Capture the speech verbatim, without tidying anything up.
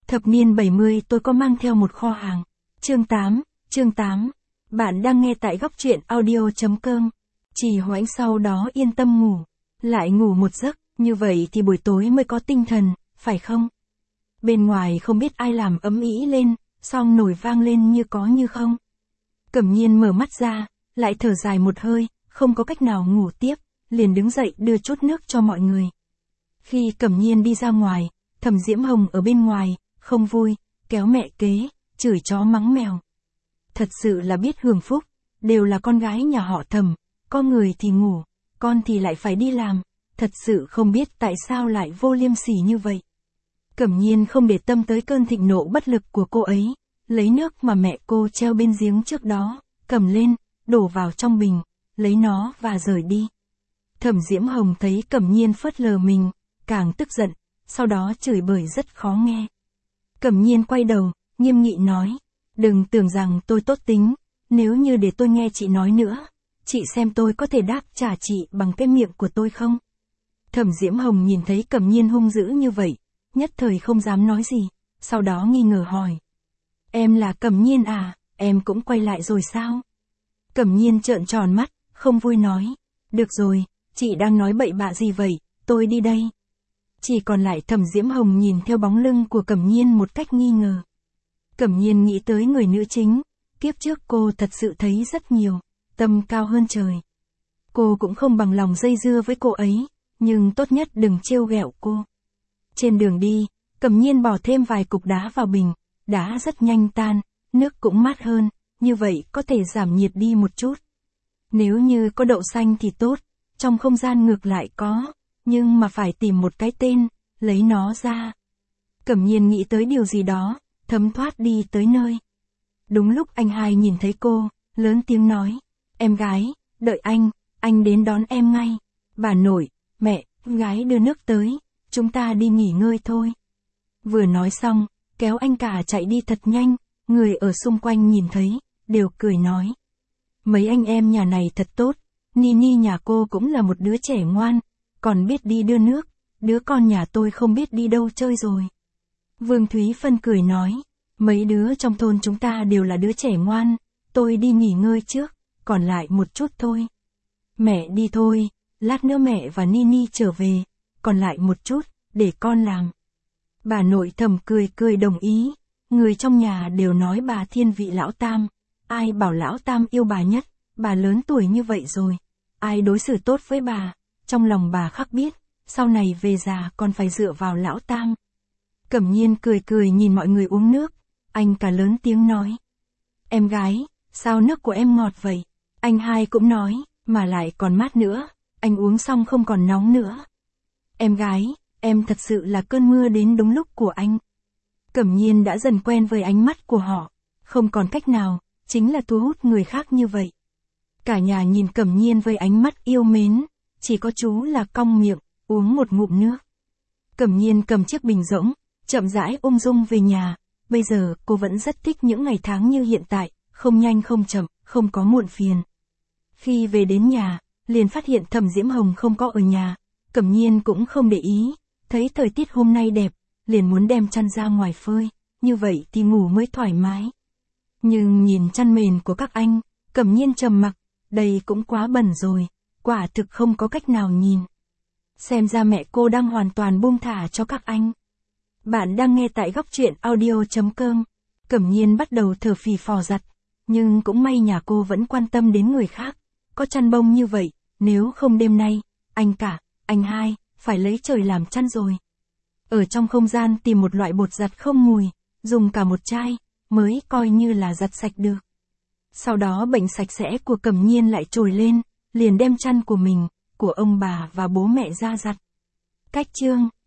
Thập niên bảy mươi tôi có mang theo một kho hàng. Chương tám, chương tám. Bạn đang nghe tại góc truyện audio.com. Chỉ hoãn sau đó yên tâm ngủ. Lại ngủ một giấc, như vậy thì buổi tối mới có tinh thần, phải không? Bên ngoài không biết ai làm ấm ĩ lên, song nổi vang lên như có như không. Cẩm Nhiên mở mắt ra, lại thở dài một hơi, không có cách nào ngủ tiếp, liền đứng dậy đưa chút nước cho mọi người. Khi Cẩm Nhiên đi ra ngoài, Thẩm Diễm Hồng ở bên ngoài, không vui, kéo mẹ kế, chửi chó mắng mèo. Thật sự là biết hưởng phúc, đều là con gái nhà họ Thẩm, con người thì ngủ, con thì lại phải đi làm, thật sự không biết tại sao lại vô liêm sỉ như vậy. Cẩm Nhiên không để tâm tới cơn thịnh nộ bất lực của cô ấy, lấy nước mà mẹ cô treo bên giếng trước đó, cầm lên, đổ vào trong bình, lấy nó và rời đi. Thẩm Diễm Hồng thấy Cẩm Nhiên phớt lờ mình, càng tức giận, sau đó chửi bới rất khó nghe. Cẩm Nhiên quay đầu, nghiêm nghị nói, đừng tưởng rằng tôi tốt tính, nếu như để tôi nghe chị nói nữa, chị xem tôi có thể đáp trả chị bằng cái miệng của tôi không? Thẩm Diễm Hồng nhìn thấy Cẩm Nhiên hung dữ như vậy, nhất thời không dám nói gì, sau đó nghi ngờ hỏi. Em là Cẩm Nhiên à, em cũng quay lại rồi sao? Cẩm Nhiên trợn tròn mắt, không vui nói, được rồi, chị đang nói bậy bạ gì vậy, tôi đi đây. Chỉ còn lại Thẩm Diễm Hồng nhìn theo bóng lưng của Cẩm Nhiên một cách nghi ngờ. Cẩm Nhiên nghĩ tới người nữ chính, kiếp trước cô thật sự thấy rất nhiều, tâm cao hơn trời. Cô cũng không bằng lòng dây dưa với cô ấy, nhưng tốt nhất đừng trêu ghẹo cô. Trên đường đi, Cẩm Nhiên bỏ thêm vài cục đá vào bình, đá rất nhanh tan, nước cũng mát hơn, như vậy có thể giảm nhiệt đi một chút. Nếu như có đậu xanh thì tốt, trong không gian ngược lại có, nhưng mà phải tìm một cái tên, lấy nó ra. Cẩm Nhiên nghĩ tới điều gì đó, thấm thoát đi tới nơi. Đúng lúc anh hai nhìn thấy cô, lớn tiếng nói, em gái, đợi anh, anh đến đón em ngay. Bà nội, mẹ, gái đưa nước tới, chúng ta đi nghỉ ngơi thôi. Vừa nói xong, kéo anh cả chạy đi thật nhanh, người ở xung quanh nhìn thấy, đều cười nói. Mấy anh em nhà này thật tốt, Nini nhà cô cũng là một đứa trẻ ngoan, còn biết đi đưa nước, đứa con nhà tôi không biết đi đâu chơi rồi. Vương Thúy Phân cười nói, mấy đứa trong thôn chúng ta đều là đứa trẻ ngoan, tôi đi nghỉ ngơi trước, còn lại một chút thôi. Mẹ đi thôi, lát nữa mẹ và Nini trở về, còn lại một chút, để con làm. Bà nội Thẩm cười cười đồng ý, người trong nhà đều nói bà thiên vị lão Tam, ai bảo lão Tam yêu bà nhất, bà lớn tuổi như vậy rồi, ai đối xử tốt với bà, trong lòng bà khắc biết, sau này về già còn phải dựa vào lão Tam. Cẩm Nhiên cười cười nhìn mọi người uống nước, anh cả lớn tiếng nói. Em gái, sao nước của em ngọt vậy? Anh hai cũng nói, mà lại còn mát nữa, anh uống xong không còn nóng nữa. Em gái, em thật sự là cơn mưa đến đúng lúc của anh. Cẩm Nhiên đã dần quen với ánh mắt của họ, không còn cách nào, chính là thu hút người khác như vậy. Cả nhà nhìn Cẩm Nhiên với ánh mắt yêu mến, chỉ có chú là cong miệng, uống một ngụm nước. Cẩm Nhiên cầm chiếc bình rỗng, chậm rãi ung dung về nhà, bây giờ cô vẫn rất thích những ngày tháng như hiện tại, không nhanh không chậm, không có muộn phiền. Khi về đến nhà, liền phát hiện Thẩm Diễm Hồng không có ở nhà, Cẩm Nhiên cũng không để ý, thấy thời tiết hôm nay đẹp, liền muốn đem chăn ra ngoài phơi, như vậy thì ngủ mới thoải mái. Nhưng nhìn chăn mền của các anh, Cẩm Nhiên trầm mặc, đây cũng quá bẩn rồi, quả thực không có cách nào nhìn. Xem ra mẹ cô đang hoàn toàn buông thả cho các anh. Bạn đang nghe tại góc truyện audio.com. Cẩm Nhiên bắt đầu thở phì phò giặt, nhưng cũng may nhà cô vẫn quan tâm đến người khác, có chăn bông như vậy, nếu không đêm nay, anh cả, anh hai, phải lấy trời làm chăn rồi. Ở trong không gian tìm một loại bột giặt không mùi, dùng cả một chai, mới coi như là giặt sạch được. Sau đó bệnh sạch sẽ của Cẩm Nhiên lại trồi lên, liền đem chăn của mình, của ông bà và bố mẹ ra giặt. Cách chương